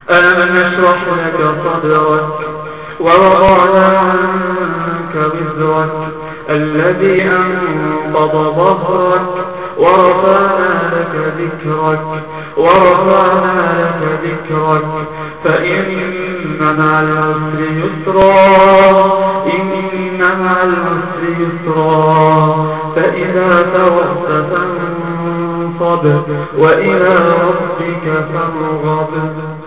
ألم نشرح لك صدرك ووضعنا عنك وزرك الذي أنقض ظهرك ورفعنا لك ذكرك فإن مع العسر يسرا فإذا فرغت فانصب وإلى ربك فارغب.